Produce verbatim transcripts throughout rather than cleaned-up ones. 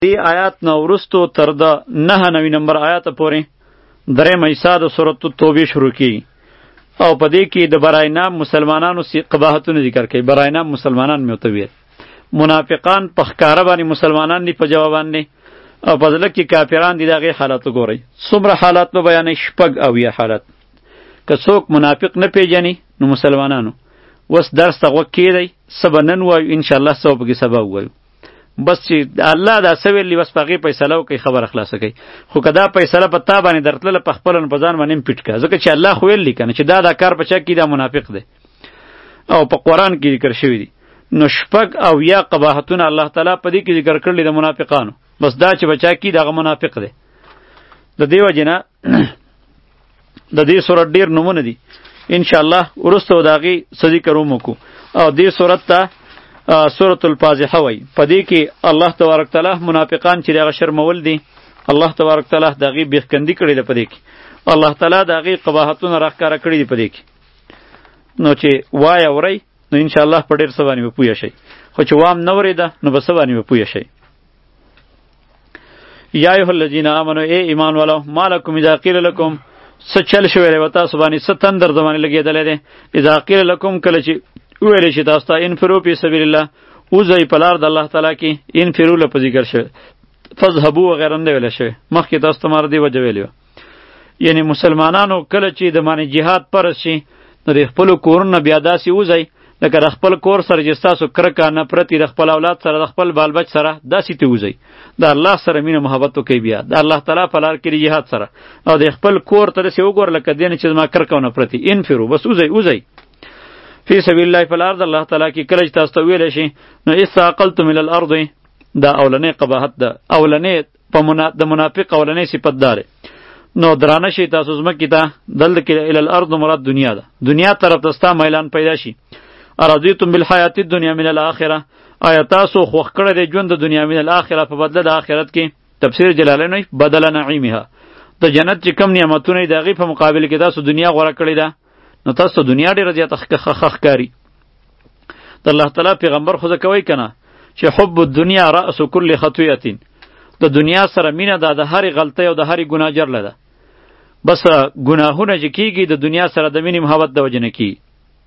دی آیات نه وروستو تر د نهه نوي نمبر آیات پورې درېیمه حصه د سورة التوبې شروع کیږي او په دې کې د برای نام مسلمانانو قباحتونه ذکر کوي. برای نام مسلمانان مې ورته ویل، منافقان په ښکاره باندې مسلمانان دي، په جوابان دي، او په زړه کې کافران دي. د هغې حالت وګورئ، څومره حالات به بیانوي، شپږ اویا حالت. که څوک منافق نه پیژني نو مسلمانانو اوس درس ته غوږ کیدئ، څه به نن وایو انشاءالله، څه به پکې سبا ووایو. بس چې الله دا څه ویلي بس په هغې فیصله وکړئ، خبره خلاصه کوي. خو که دا فیصله په تا باندې درتلله په خپله نو په ځان باندې هم پیټ کړه، ځکه چې الله خو ویلي که نه چې دا دا کار په چا کي دا منافق دی او په قرآن کې ذکر شوي دي. نو شپږ اویا قباحتونه الله تعالی په دې کې ذکر کړلي د منافقانو. بس دا چې په چا کي دغه منافق دی. د دې وجې نه د دې صورت ډېر نومونه دي، انشاءالله وروسته به د هغې څه ذکر هم وکړو. او دې صورت ته سورة الفاضحه وای. په دې کې الله تبارک تعالی منافقان چې دغه شرمول دي، الله تبارک تعالی د هغې بیخکندي کړې ده. په دې کې الله تعالی د هغې قباحتونه راښکاره کړي دي په دې کې. نو چې وای اورئ نو انشاءالله په ډېر څه باندې به پوه شئ، خو چې وام نه اورېده نو به څه باندې به پوه شئ. یا ایها الذین آمنوا، ای ایمان والو، ما لکم اذا قیل لکم، څه چل شوی دی و تاسو باندې، څه تندر در باندې لګېدلی دی. اذا قیل لکم، کله چې ویلی شي تاسو ته انفرو فی سبیل الله، وځئ په لار د الله تعالی کې. انفرو له په ذکر شوی، فذهبو وغیره نه ویلی شوی، مخکې تاسو ته ما دې وجه ویلې وه. یعنی مسلمانانو کله چې د باندې جهاد فرض شي نو د خپلو کورونو بیا داسې وځئ لکه د خپل کور سره چې ستاسو کرکه نفرت د خپل اولاد سره د خپل بال بچ سره داسې ته وځئ. د الله سره مینه محبت وکئ، بیا د الله تعالی په لار کې د جهاد سره، او د خپل کور ته داسې وګوره لکه دې نه چې زما کرکه او نفرت. انفرو، بس وځئ وځئ فی سبیل الله، په لار د الله تعالی کې. کله چې تاسو ته ویلی شي نو استعقلتم الی الارض، دا اولنې قباحت ده، اولنې په منا... د منافق اولنې صفت داره. نو درانه شي تاسو ځمکې ته، دلته کې الی الارض مراد دنیا ده، دنیا طرف ته ستا میلان پیدا شي. ارضیتم بالحیات الدنیا من الاخره، آیا تاسو خوښ کړی دی ژوند د دنیا من الاخره په بدله د آخرت کې. تفسیر جلالین وایي بدله نعیمها، د جنت چې کم نعمتونه دي د هغې په مقابل کې تاسو دنیا غوره کړې ده، نو تاسو دنیا ډېره زیاته ښکاري. د الله تعالی پیغمبر خو ځکه وایي که نه چې حب الدنیا رأس کل خطیئة، د دنیا سره مینه ده د هرې غلطۍ او د هرې ګناه جرله ده. بس ګناهونه چې کېږي د دنیا سره د مینې محبت د وجې نه کېږي.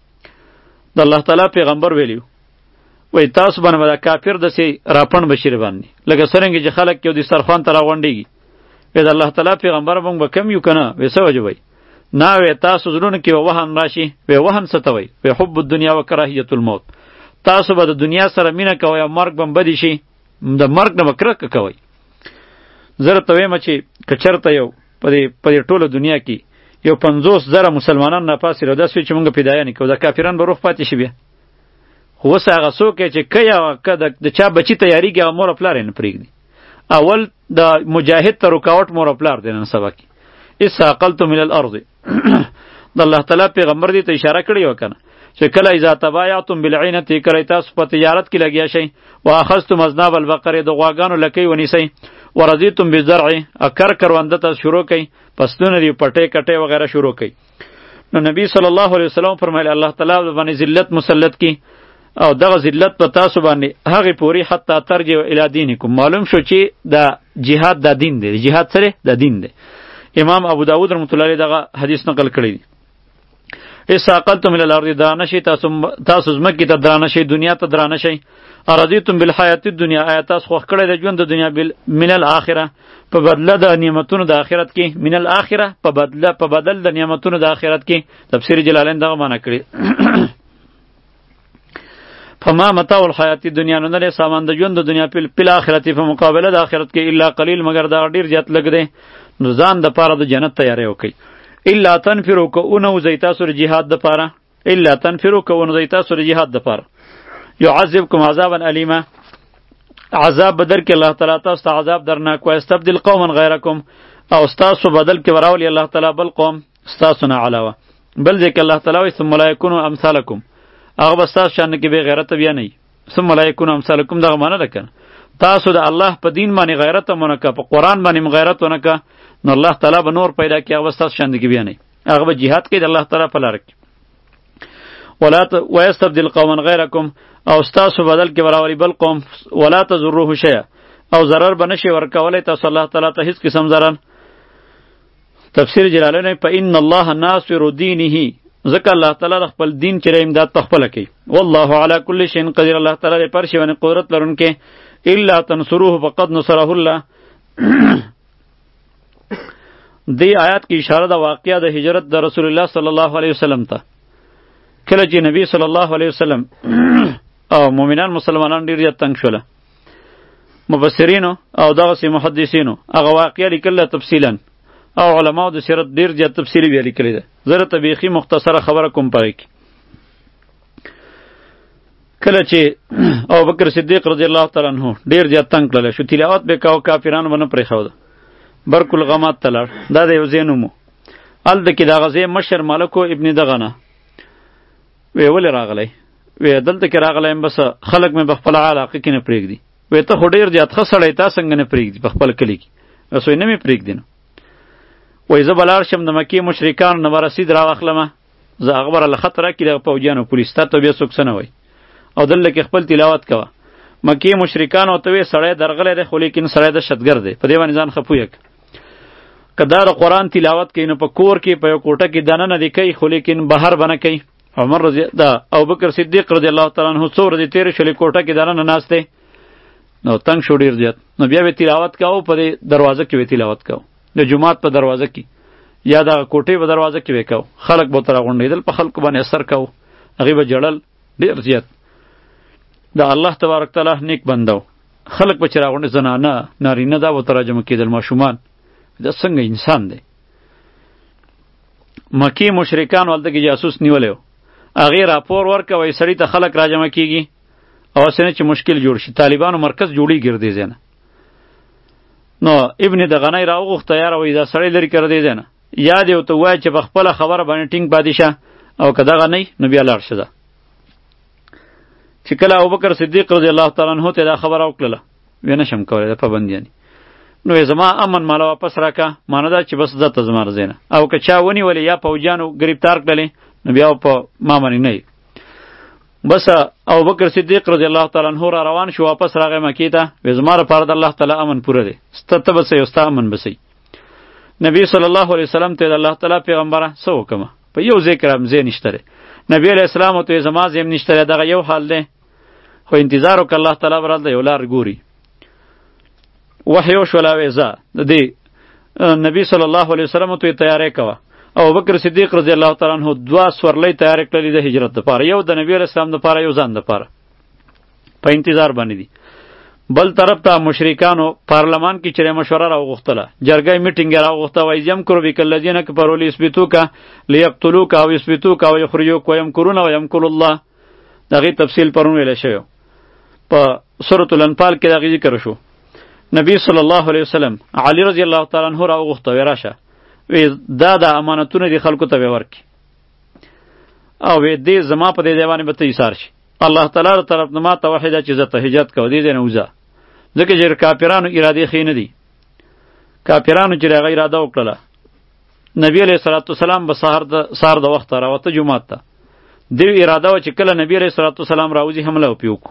د الله تعالی پیغمبر ویلي وایي تاسو باندې به د کافر داسې راپڼ بشي باندې لکه څرنګه چې خلک یو دسترخوان ته راغونډېږي. وایي د الله تعالی پیغمبر موږ به کم یو که نه؟ وایي څه وجه وایي نه، وی تاسو زړونو کې به وهن راشي. وی وهن څه ته وایي؟ وی حب الدنیا و کراهیت الموت، تاسو به د دنیا سره مینه کوئ او مرګ به هم بدې شي، د مرګ نه به کرکه کوئ. زه راته وایم چې که چېرته یو په دې په دې ټوله دنیا کې یو پنځوس زره مسلمانان راپاڅېږي او داسې وي چې مونږ فدایان یې کوو، دا کافران به روغ پاتې شي بیا. خو اوس هغه څوک چې که یا که د چا بچي تیارېږي هغه مور او پلار یې نه پرېږدي. اول د مجاهد ته رکاوټ مور او پلار دی نن سبا کې. استعقلتم الی الارض، د الله تعالی پیغمبر دې ته اشاره کړې وه که نه چې کله اذا تبایعتم بالعینة، کله تاسو په تجارت کې لګیا شئ، واخذتم اذناب البقرې، د غواګانو لکۍ ونیسئ، ورضیتم بالزرع، اکر کرونده ته شروع کئ، پسونه دي پټې کټې وغیره شروع کئ. نو نبی صلی الله علیه وسلم فرمایل الله تعالی باندې ذلت مسلط کی، او دغه ذلت په تاسو باندې هغې پورې حتی ترجعوا الی دینکم، معلوم شو چې د جهاد دا دین دی، جهاد سره دا دین دی. امام ابو داود رحمت الله علیه دغه حدیث نقل کړی دی. استعقلتم الی الارض، درانه شئ تاسو تاسو ځمکې ته درانه شئ، دنیا ته درانه شئ. ارضیتم بالحیات الدنیا، آیا تاسو خوښ کړی دی ژوند د دنیا من الاخره، په بدله د نعمتونو د آخرت کې. من الاخره په بدله په بدل د نعمتونو د آخرت کې. تفسیر جلالین دغه معنی کړی. فما متاع الحیات الدنیا، نو نه دی سامان د ژوند د دنیا په الاخرت په مقابله د آخرت کې، الا قلیل، مگر دا ډېر زیات لږ دی. نو ځان د پاره د جنت تیاری وکړئ. الا تنفروا، که ونوځئ تاسو د جهاد دپاره، الا تنفروا، که ونوځئ تاسو د جهاد دپاره، یعذبکم عذابا الیما، عذاب بدر کې الله تعالی تاسو ته عذاب درناک، ویستبدل قوما غیرکم، او ستاسو بدل کې وراولي الله تعالی بل قوم ستاسو نه علاوه. بل ځای کې الله تعالی وایي ثم لا یکونوا امثالکم، هغه به ستاسو شان کې بې غیرته بیا نه وي. ثم لا یکونوا امثالکم دغه معنی ده که نه، تاسو د الله په دین باندې غیرت هم ونه که، په قرآن باندې هم غیرت ونه که، نو الله تعالی به نور پیدا کړي، هغه به ستاسو شان کې بیا نه وي، هغه به جهاد کوي د الله تعالی په لاره کې. ولا ويستبدل قوما غیرکم، او ستاسو بدل کې وراولي بل قوم، ولا تضروه شیئا، او ضرر به نشي ورکولی تاسو الله تعالی ته هیڅ قسم ضرر. تفسیر جلالین په ان الله ناصر دینه، ځکه الله تعالی د خپل دین چې امداد په خپله کوي. والله علی کل شیء قدیر، الله تعالی پر شی باندې قدرت لرونکی. الا تنصروه فقد نصره الله. دی آیات کی اشاره د واقعیا د هجرت د رسول الله صلی الله علیه وسلم ته. کله چې نبی صلی الله علیه وسلم او مؤمنان مسلمانان ډیر زیات تنگ شول، مفسرینو او دغسې محدثینو هغه واقعیا لیکله تفصیلا، او علماو د سیرت ډیر زیات تفصیلی بیا لیکلی ده. زه درته بیخي مختصره خبره کوم پهغې کې. کله چې ابوبکر صدیق رضی الله تعالی عنه ډیر زیات تنگ کړلی شو، تلاوت به کاوه، کافرانو به نه پرېښوده، برک الغمات ته لاړ. دا د یو ځای نوم و. هلته کې د هغه ځای مشر ملک و ابن دغه نه. وی ولې راغلی؟ وی دلته کې راغلی یم، بس خلک مې په خپله علاقه کې نه پرېږدي. وی ته خو ډېر زیات ښه سړی، تا څنګه نه پرېږدي په خپل کلي کې؟ بس وی نه مې پرېږدي نو. وی زه به لاړ شم د مکې مشرکانو نه به رسید راواخلمه، زه هغه به راله خط راکړي دغه پوځیانو پولیس، تا ته بیا څوک څه نه وایي، او دلته کې خپل تلاوت کوه. مکې مشرکانو ته وی سړی درغلی دی، خو لیکن سړی دهشتګرد دی، په دې باندې ځان ښه پویه که که دا د قرآن تلاوت کوي نو په کور کې په یو کوټه کې دننه دې کوي، خو لیکن بهر به نه کوي. عمر رضی دا ابوبکر صدیق رضی الله تعالی عنه څو ورځې تېرې شولې کوټه کې دننه ناست دی، نو تنگ شو ډېر زیات. نو بیا به تلاوت کوو، په دې دروازه کې به تلاوت کوو، د جومات په دروازه کې یا دغه کوټې په دروازه کې به کوو. خلک به ورته راغونډېدل، په خلکو باندې اثر کوو، هغوی به ژړل ډېر زیات. د الله تبارک تعالی نیک بنده و. خلک به چې راغونډې، زنانه نارینه دا به ورته راجمع کېدل، ماشومان. دا څنګه انسان دی؟ مکی مشرکانو هلته کې جاسوس نیولی و، هغې راپور ورکوی سړي ته خلک راجمع کېږي، او هسې نه چې مشکل جوړ شي. طالبانو مرکز جوړېږي ردې ځای نه. نو ابن دغنی راوغوښته، یاره وایي دا سړی لرې کړه دې ځای نه، یا دې ورته ووایه چې په خپله خبره باندې ټینګ پاتې شه، او که دغه نه نو بیا لاړ شه. چې کله ابوبکر صدیق رضی الله تعالی عنه ته دا خبره وکړله، ویې نه شم کولی د پابندیانې، نو زما امن مالا واپس راکا، معنی دا چې بس زه ته زما رضی نه، او که چا ونیولې یا پوجانو ګرفتار کړلې نو بیا په ما باندې نه. بس ابوبکر صدیق رضی الله تعالی عنه را روان شو، واپس راغی مکې ته. وی زما لپاره د الله تعالی امن پوره دی، ستا ته به څه یو ستا امن به څه. نبی صلی الله علیه وسلم ته د الله تعالی پیغمبره څه وکړمه، په یو ځای کې رم ځای نشته دی. نبی علیه السلام ته زما ځای هم نشته دی، دغه یو حال دی، خو انتظار وکړه، الله تعالی به رالته یو لار ګوري. وحی وشوله، وی ځه د دې نبی صلی الله علیه وسلم ته تیاری کوه. او بکر صدیق رضی الله تعالی عنہ دوا سورلۍ تیاری کړلې د هجرت دپاره، یو د نبی علیه السلام دپاره، یو ځان دپاره، په انتظار باندې دي. بل طرف ته مشرکانو پارلمان کې چې مشوره راوغوښتله، جرګه میټینګ یې راوغوښته، وایي یمکروا بک الذین کفروا لیثبتوک لیقتلوک او یثبتوک او یخرجوک ویمکرون ویمکر الله. د هغې تفصیل پرون ویلی شوی په سورة الانفال کې د هغې ذکر شو. نبی صلی الله علیه وسلم علی رضی الله تعالی عنه راوغوښته، وی راشه، وی دا د امانتونه دي خلکو ته به ورکړي، او وی دې زما په دې ځای باندې به ته ایثار شي. الله تعالی له طرف نه ما ته وحی ده چې زه ته هجرت کوه، دې ځای نه وځه، ځکه چې کافرانو ارادې ښې نه دي. کافرانو چې هغه اراده وکړله، نبی علیه صلات وسلام به سهار د سهار د وخته راوته جومات ته. دوی اراده وه چې کله نبی علیه صلات وسلام راوځي حمله وپې وکړو.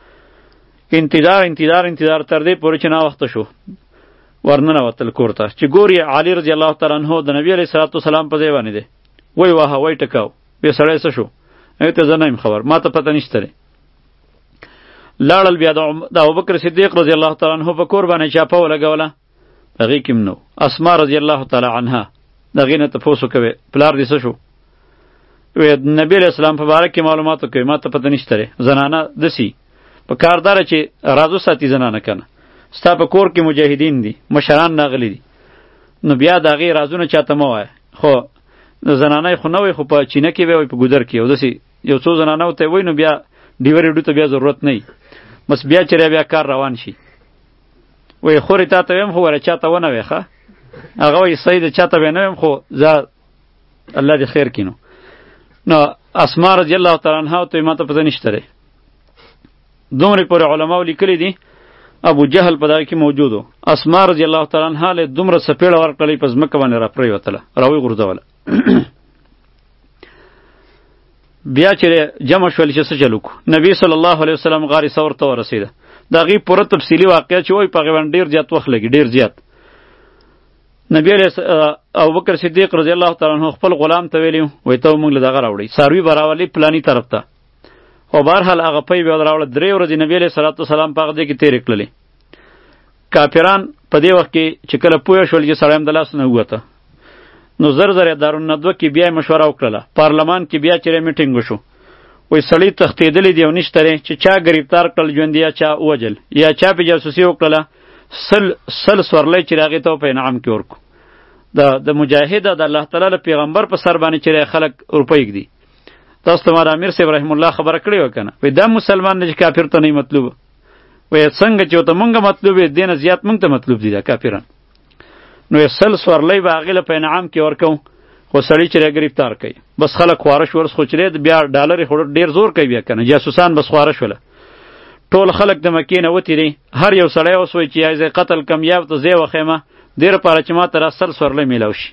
انتظار انتظار انتظار تر دې پورې چې ناوخته شو، ورننوتل کور ته، چې ګوري علی رضی الله تعالی عنه د نبی علیه صلات وسلام په ځای باندې دی. وی واهه وی ټکاو، بیا سړی څه شو؟ هغې ته زه نه یم خبر، ما ته پته نشته دی. لاړل بیا د ابوبکر صدیق رضی الله تعالی عنه په کور باندې چاپه ولګوله، هغې کې هم نو. اسما رضی الله تعالی عنها د هغې نه تپوس وکوې، پلار دې څه شو؟ وی نبی علیه السلام په باره کې معلومات وکوي، ما ته پته نشته دی. زنانه دسي په کار داره چې رازو ساتي زنانه کنه، ستا په کور کې مجاهدین دي، مشران راغلي دي، نو بیا د هغې رازونه چاته مه وایه. خو زنانه خو نه وایي، خو په چینه کې به وایي، په ګودر کې، او داسې یو څو زنانه ورته وایي، نو بیا ډیوه ریډو ته بیا ضرورت نه وي، بس بیا چې بیا کار روان شي. وایي خورې تا ته ویم، خو وره چاته ونه وایې ښه. هغه وایي صحیح ده، چاته به نه ویم، خو زه الله دې خیر کړي. نو نو اسما رضی الله تعالی عنها ته ما ته پته نشته دی. دومره پورې علماو لیکلي دي، ابو جهل په دغه کې موجود و. اسما رضی الله تعالی عنها له دومره سپېړه ورکړلې، په ځمکه باندې را پرېوتله، راوی غورځوله. بیا چې جمع شول چې څه چل وکړو، نبی صلی الله علیه وسلم غار ثور ته ورسېده. د هغې پوره تفصیلي واقعه چې وایي په هغې باندې ډېر زیات وخت لګي، ډېر زیات. نبی علیه ابوبکر صدیق رضی الله تعالی عنه خپل غلام ته ویلي وایي ته موږ له دغه راوړئ څاروي به راولئ پلاني طرف ته. او بهرحال هغه پی بیا راوړه. درې ورځې نبی علیه صلات وسلام په هغه ځای کې تېرې کړلې. کافران په دې وخت کې چې کله پوه شول چې سړی هم د لاس نه ووته، نو زر زر یې دارالندوه کې بیا یې مشوره وکړله. پارلمان کې بیا چېرې میټینګ وشو. وایي سړی تښتېدلی دی او نشته دی چې چا ګرفتار کړل ژوندي یا چا ووجل یا چا پې جاسوسي وکړله، سل سل سورلی چې هغې ته په انعام کې ورکړو. د د مجاهد د الله تعالی له پیغمبر په سر باندې چې خلک روپۍ ږدي. تاسو ته مار امیر صاحب رحم الله خبره کړې وه که نه؟ وایي دا مسلمان دی چې کافر ته نه مطلوب. وایي څنګه چې ورته مونږ مطلوب یې دې نه زیات مونږ ته مطلوب دي دا کافران. نو یې سل سورلی به هغې له په انعام کې ورکوو، خو سړی چې ګرفتار کوي بس خلک خواره شول. خو چې بیا ډالر یې خو ډېر زور کوي بیا که نه، جاسوسان بس خواره شوله. ټول خلک د مکې نه وتېري. هر یو سړی اوس وایي چې یا زه قتل کم یا ته زه وښیمه دې لپاره چې ما ته را سل سورلی میلاو شي.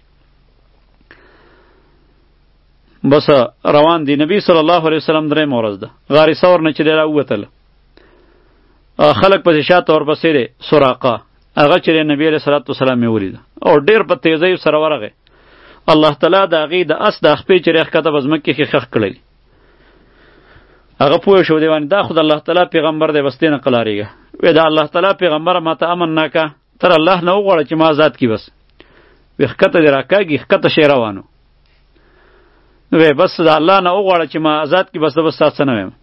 بس روان دی. نبی صلی الله علیه وسلم درېیمه ورځ ده غار ثور نه چې دی راووتله، خلک پسې شاته ورپسې دی سراقه. هغه چې نبی علیه صلات وسلام یې ولیده او ډېر په تیزۍ سره ورغی. الله تعالی د هغې د اس د خپې چې ښکته په ځمکې کې ښخ کړی. هغه پوه شو دی باندې دا خو د الله تعالی پیغمبر دی، بس دې نه قلاریږه. وایي د الله تعالی پیغمبره ما ته امن ناکه، تر الله نه وغواړه چې ما آزاد کړي. بس وایي ښکته دې راکاږي، ښکته شی روانو. وایي بس د الله نه وغواړه چې ما آزاد کړي، بس د بس سات څه نه ویم.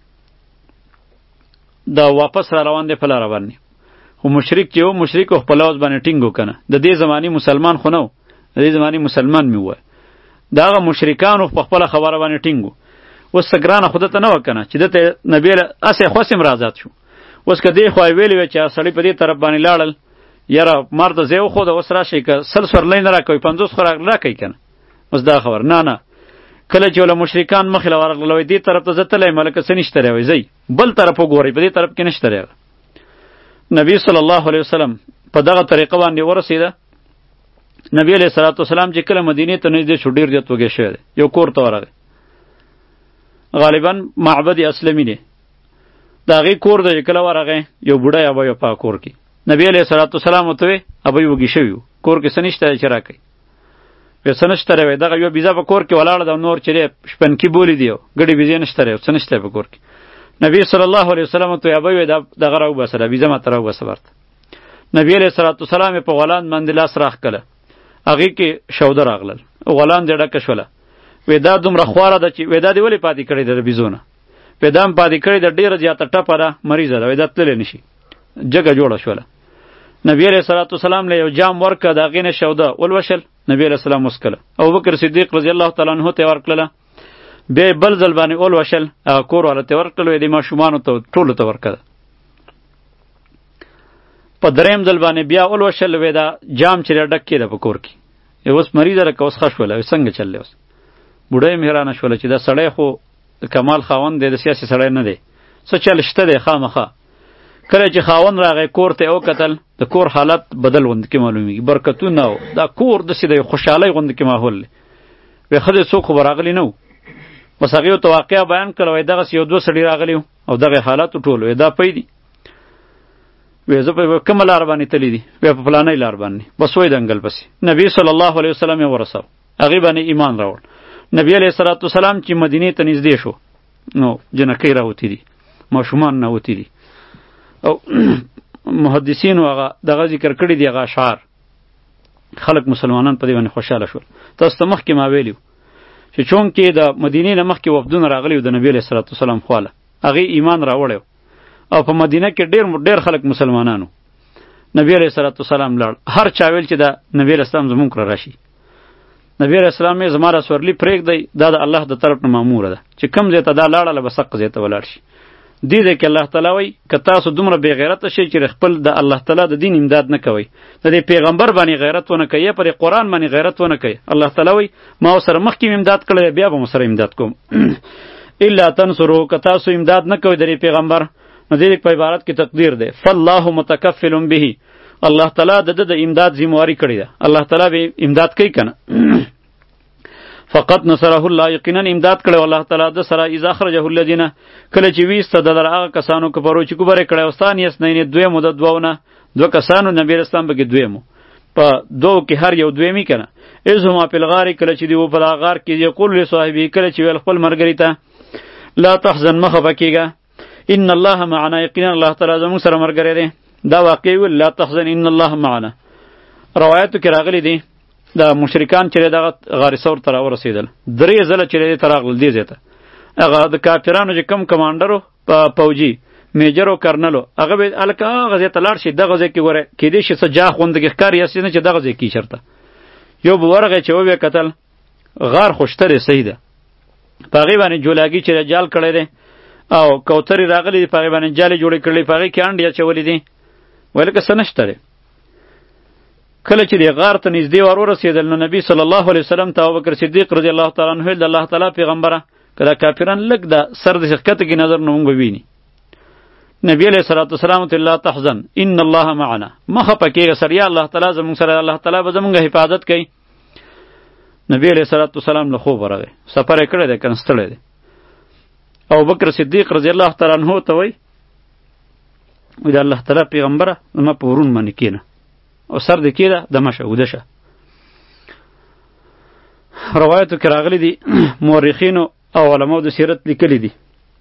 دا واپس را روان دی په لاره باندې. خو مشرک چې و مشرک خو په لوز باندې ټینګ وکنه. د دې زماني مسلمان خو نه و، د دې زماني مسلمان مې ووایه. د هغه مشرکانو په خپله خبره باندې ټینګ و. اوس څه ګرانه خو دته نه وه که نه چې دته نبي هسې خوس هم رازاد شو. اوس که دې خوا یې ویلې وی چې سړی په دې طرف باندې لاړل، یاره مار ته ځای وښوده اوس راشئ که سل سورلی نه راکوئ پنځوس خو راکوئ که نه. اوس دا خبر نه نه کله چې وله مشرکان مخې له ورغله وایي دې طرف ته زه تللی یم هلکه څه نشته دی. وایي ځئ بل طرف وګورئ په دې طرف کې نشته دی. نبی صلی الله علیه وسلم په دغه طریقه باندې ورسېده. نبی علیه صلات وسلام چې کله مدینې ته نږدې شو ډېر زیات وږی شوی دی. یو کور ته ورغی، غالبا معبد اسلمي دی. د هغې کور ته چې کله ورغی یو بوډی ابۍ و په کور کې. نبی علیه صلات وسلام ورته وی ابۍ وږي شوي وو، کور کې څه نشته دی چې راکئ. وایي څه نشته دی. وایي دغه یوه بیزه په کور کې ولاړه ده او نور چې دی شپنکي بولي دي او ګډې بیزې نشته دی، څه نشته په کور کې. نبی صلی الله علیه وسلم ورته وی ابۍ وایي دغه راوباسه دا بیزه ماته راوباسه ورته. نبی علیه صلات وسلام یې په غولان باندې لاس راښکله، هغې کې شوده راغلل، غولان دې ډکه شوله. وایي دا دومره خواره ده چې وایي دا دې ولې پاتې کړې ده د بیزو نه؟ وایي دا هم پاتې کړې ده ډېره زیاته ټپه ده، مریضه ده، وایي دا تللی نه شي. جګه جوړه شوله. نبی علیه صلات وسلام له یو جام ورکړه، د هغې نه شوده ولوشل. نبی علیه السلام وڅکله. ابوبکر صدیق رضی الله تعالی عنه ته یې ورکړله. بیا یې بل ځل باندې ولوشل، هغه کور والا ته یې ورکړل. وایي دې ماشومانو ته ټولو ته ورکړه. په درېیم ځل باندې بیا ولوشل. وایي دا جام چې ډک کېده په کور کې. اوس مریضه ده که اوس ښه شوله. څنګه چل دی اوس؟ بوډۍ هم حیرانه شوله چې دا سړی خو د کمال خاوند دی، د سیاسي سړی نه دی، څه چل شته دی خامخا. کله چې خاوند راغی کور ته یې وکتل، د کور حالت بدل غوندې کې معلومیږي، برکتونه و دا کور داسې د خوشحالۍ غوندې کې ماحول دی. وایي ښه دی څوک خو به راغلي نه و. بس هغې ورته واقعه بیان کړه. وایي دغسې یو دوه سړي راغلي وو او دغه حالاتو ټول. وایي دا پی دي. وایي زه په کومه لار باندې تللی دي؟ وایي په فلانۍ لار باندې. بس وایي دنګل پسې. نبی صلی الله علیه وسلم یې ورساو، هغې باندې ایمان راوړ. نبی علیه صلات وسلام چې مدینې ته نږدې شو نو جنکۍ راوتې دي، ماشومان راوتې دي. او محدثینو هغه دغه ذکر کړي دي، هغه اشعار. خلک مسلمانان په دې باندې خوشحاله شول. تاسو ته مخکې ما ویلي چې چونکې د مدینې نه مخکې وفدونه راغلي وو د نبي علیه صلات وسلام خواله، هغې ایمان راوړی او په مدینه کې ډېر ډېر خلک مسلمانانو. نبی علیه صلات وسلام لاړ، هر چا ویل چې دا نبی علیه السلام زمونږ کره راشي. نبی علیه السلام یې زما را سورلي پرېږدئ، دا د الله د طرف نه ماموره ده چې کوم ځای ته دا لاړله بس حق ځای ته ولاړ شي. دې دی کې الله تعالی وایي که تاسو دومره بې غیرته شئ چې خپل د الله تعالی د دین امداد نه کوئ، د دې پیغمبر باندې غیرت ونه کوئ، یا پر قرآن باندې غیرت ونه کوئ، الله تعالی وایي ما ورسره مخکې امداد کړی بیا به ورسره امداد کوم. الا تنصروا که تاسو امداد نه کوئ د دې پیغمبر، نو دې په عبارت کې تقدیر دی فالله متکفل به، الله تعالی د د امداد ذمہواری کړی ده، الله تعالی به امداد کوي کنه. فقط نصره الله یقینا امداد کړو الله تعالی د سره اذا خرجه الذين کله چې ویسته د هغه کسانو کفرو چې کوبره کړو ستان یس نه دوی مو د دوونه دو کسانو نبی اسلام به کې دویمو په دوه کې هر یو دویمی کنه ازهما فی الغار کله چې دی په غار کې یقول له صاحبې کله چې ول خپل مرګری ته لا تحزن مخه بکیګه ان الله معنا یقینا الله تعالی زموږ سره مرګری دی دا واقعي ول لا تحزن ان الله معنا روایتو کې راغلی دی دا مشرکان چې دغه غار ثور ته ورسېدل درې ځله چې ته راغل دی زیته هغه د کافرانو چې کم کمانډرو په پوجي میجرو کرنلو هغه به الکه غزه تلار شي دغه ځکه وره کې دې شي سجا خوندګ ښکار یې نه چې دغه ځکه شرطه یو به ورغه چې وې قتل غار خوشتره صحیح ده پاغي باندې جولاګي چې جال کړی دی او کوتري راغلي پاغي باندې جالي جوړې کړلې پاغي کې انډیا چولې دي ولکه سنشتره کله چې دی غار ته نږدې ور ورسېدل نو نبی صلی الله علیه وسلم ته ابوبکر صدیق رضی الله تعالی عنہ د الله تعالی پیغمبره کله کافرن لګ د سر د شرکت کې نظر نه مونږ ویني نبی علیہ الصلوۃ والسلام ته لا تحزن ان الله معنا مخه پکې سر یا الله تعالی زموږ سره الله تعالی به زموږ حفاظت کوي نبی علیہ الصلوۃ والسلام له خوب ورغه سفر کړی دی کنستړی دی او بکر صدیق رضی الله تعالی عنہ ته وای وی د الله تعالی پیغمبره ما په ورون باندې کینه او سر د کیده د مشه ودشه روایتو کې راغلی دي مورخینو او علماء د سیرت لیکلی دي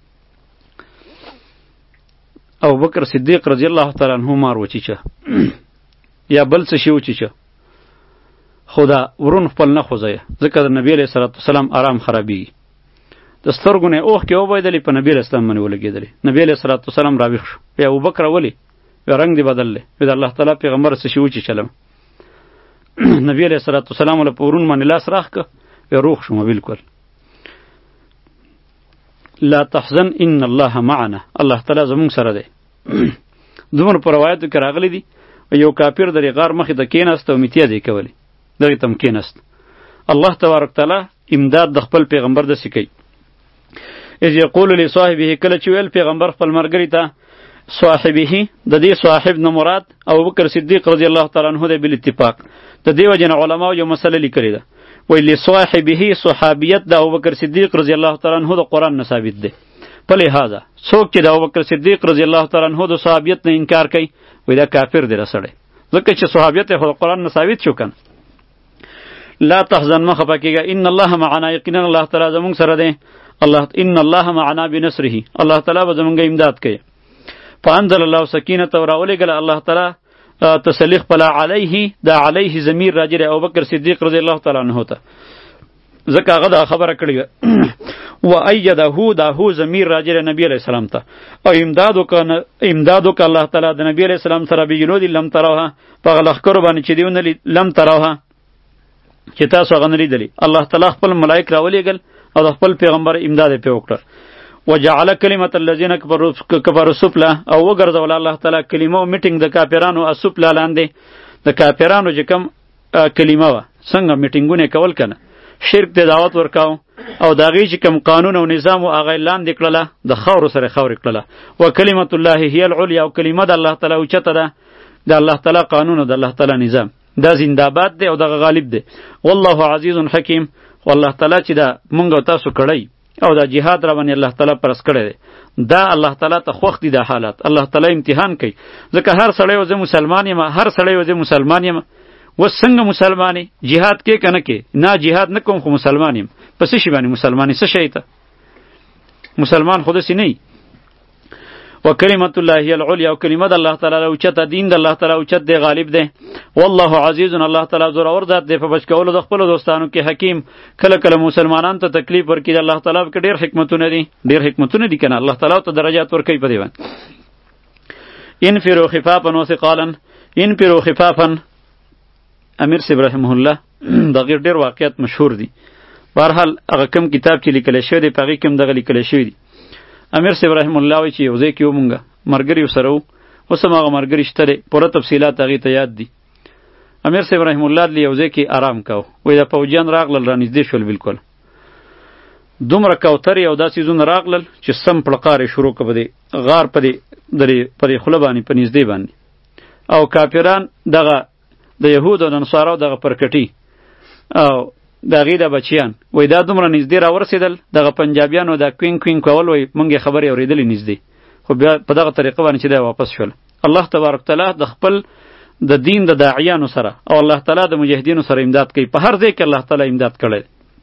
او بکر صدیق رضی الله تعالی عنہ مار وچیچه یا بل څه شی وچیچه خدا ورون خپل نه خوځي ځکه د نبی علیہ الصلوۃ والسلام آرام خرابي د سترګو نه اوخ کې وبایدلی په نبی علیہ السلام باندې ولګیدلی نبی علیہ الصلوۃ والسلام راویښ شو یا ابوبکر ولی رنگ دی بدل له د الله تعالی پیغمبر څه شی وچی چلم نبی علیہ الصلوۃ والسلام له پورون باندې لاس راخ ک روح شوم بالکل لا تحزن ان الله معنا الله تعالی زمون سره دی دومره پر روایتو کې راغلی دي یو کافر درې غار مخې ته کېناست او میتیا دی کولی دغه تم کېناست الله تبارک تعالی امداد د خپل پیغمبر د سکی اذ یقول لصاحبه کله چې ویل پیغمبر خپل مرګری ته صاحبه د دې صاحب نه مراد ابوبکر صدیق رضی الله تعالی عنہ د بل اتفاق د دې وجه نه علما یو مسله لیکلې ده وی لصاحبه صحابیت د ابوبکر صدیق رضی الله تعالی عنہ د قران نه ثابت ده په لحاظه څوک چې د ابوبکر صدیق رضی الله تعالی عنہ د صحابیت نه انکار کوي وی دا کافر دی رسړی ځکه چې صحابیت خو قران نه ثابت شو کنه لا تحزن مخه پکېږه ان الله معنا یقینا الله تعالی زموږ سره دی الله ان الله معنا بنصره الله تعالی به زموږ امداد کوي فانزل الله سکینه اور اولګل الله تعالی تسلیخ پلا علیه دا علیه ضمیر راجر ابوبکر صدیق رضی الله تعالی عنہ ته ځکه هغه دا خبره کړې و ایده دا هو ضمیر راجر نبی علیہ السلام ته او امداد وکړه امداد وکړه الله تعالی د نبی علیہ السلام سره بجنود لم تروها په غلخکر باندې چې دیونه لم تروها چې تاسو هغه نه لیدلی الله تعالی خپل ملائک راولېږل او د خپل پیغمبر امداد یې پې وکړه وجعل کلمة الذين كفروا السفلى او وګرځول الله تعالی کلمه او میټینګ د کافرانو السفلى لاندې د کافرانو چې کوم کلمه وه څنګه میټینګونه کول کنه شرک ته دعوت ورکاو او د هغې چې کوم قانون او نظام و هغه یې لاندې کړله د خاورو سره خاورې کړله و کلمة الله هي العلیا او کلمه د الله تعالی اوچته ده د الله تعالی قانون او د الله تعالی نظام دا زنده‌باد دی او دغه غالب دی والله عزیز حکیم والله تعالی چې دا مونږ او تاسو کړی او دا جهاد را باندې الله تعالی پرس کړی دی دا الله تعالی ته خوښ دي دا حالات الله تعالی امتحان کوي ځکه هر سړی وځي مسلمان یم هر سړی وځي مسلمان یم و څنګه مسلمانی جهاد کې کنه کې نه جهاد نه کوم خو مسلمان یم پس شي باندې مسلمانی څه شي ته مسلمان خود سي نه وکلمت الله هی العلیا او کلمت الله تعالی اوچت دین د الله تعالی اوچت دی غالب دی والله عزیز الله تعالی زور اور ذات دی په بچ کولو د خپل دوستانو کې حکیم کله کله مسلمانانو ته تکلیف ورکړي الله تعالی کې ډیر حکمتونه دي ډیر حکمتونه دي کنه الله تعالی ته درجات ورکړي په دی باندې انفروا خفافا وثقالا انفروا خفافا امیر سی رحمه الله دا غیر ډیر واقعیت مشهور دي بهرحال هغه کم کتاب چې لیکل شوی دی په هغې کې هم دغه لیکل شوی دی امیر صاحب رحم الله وایي چې یو ځای کې وو مونږه ملګري ورسره وو اوس هم هغه ملګري شته دی پوره تفصیلات هغې ته یاد دي امیر صاحب رحم الله دلې یو ځای کې آرام کوه وایي دا پوجیان راغلل رانږدې شول بالکل دومره کوترې او دا څیزونه راغلل چې سم پړقار یې شروع کړه په دې غار په دې درې په دې خوله باندې په نږدې باندې او کافران دغه د یهود او د نصاراو دغه پرکټي او د هغې د بچیان وایي دا دومره نږدې راورسېدل دغه پنجابیانو دا کوین کوین کول وایي موږ یې خبرې اورېدلې نږدې خو بیا په دغه طریقه باندې چې دی واپس شول. الله تبارک تعالی د خپل د دین د داعیانو سره او الله تعالی د مجاهدینو سره امداد کوي. په هر ځای کې الله تعالی امداد کړی.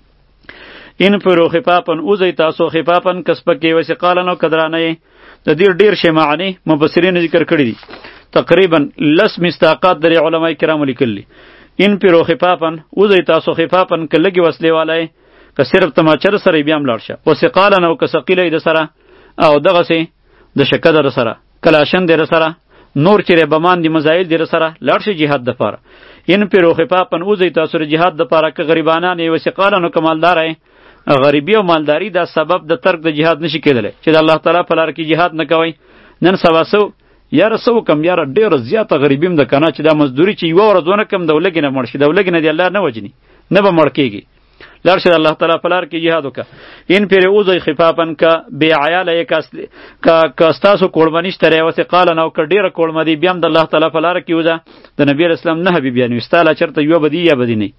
ان فرو خفافن اوزی تاسو خفافن کسبکې وسقالن او کدرانه د دې ډیر شی معنی مفسرین ذکر کړی دي. تقریبا لس مستاقات در علماء کرام لیکلي. ان فرو خفافن اوزی تاسو خفافن کلهږي وسلې والای که صرف تماچر سره بیا ملاړ شه وسقالن او کسقیله د سره او دغه سي د شکدر سره کلاشن در سره نور چیرې بمان دی مزایل در سره لاړ شي jihad د پاره. ان فرو خفافن اوزی تاسو jihad د پاره که غریبانان یې وسقالن او کمالدارای غریبی او مالداری دا سبب د ترک د جهاد نشي کېدلی چې د الله تعالی په لار کې جهاد نه کوي. نن سبا سو یاره سو کم یاره ډېره زیاته غریبیم ده که نه چې دا مزدوري چې یوه ورځ ونه کم د ولږې نه مړ شي د ولږې نه دې الله نه وجني نه به مړ کېږي. لاړ شي د الله تعالی په لار کې جهاد وکړه. ان پرې اوزئ خفافن که بې عیاله یې که ستاسو کوړمه نشته دی وثقالن او که ډېره کوړمه دی بیا هم د الله تعالی په لاره کې وځه. د نبي علیه اسلام نهه بیبیانې وي ستا لا چېرته یوه به دي یا به دي نه.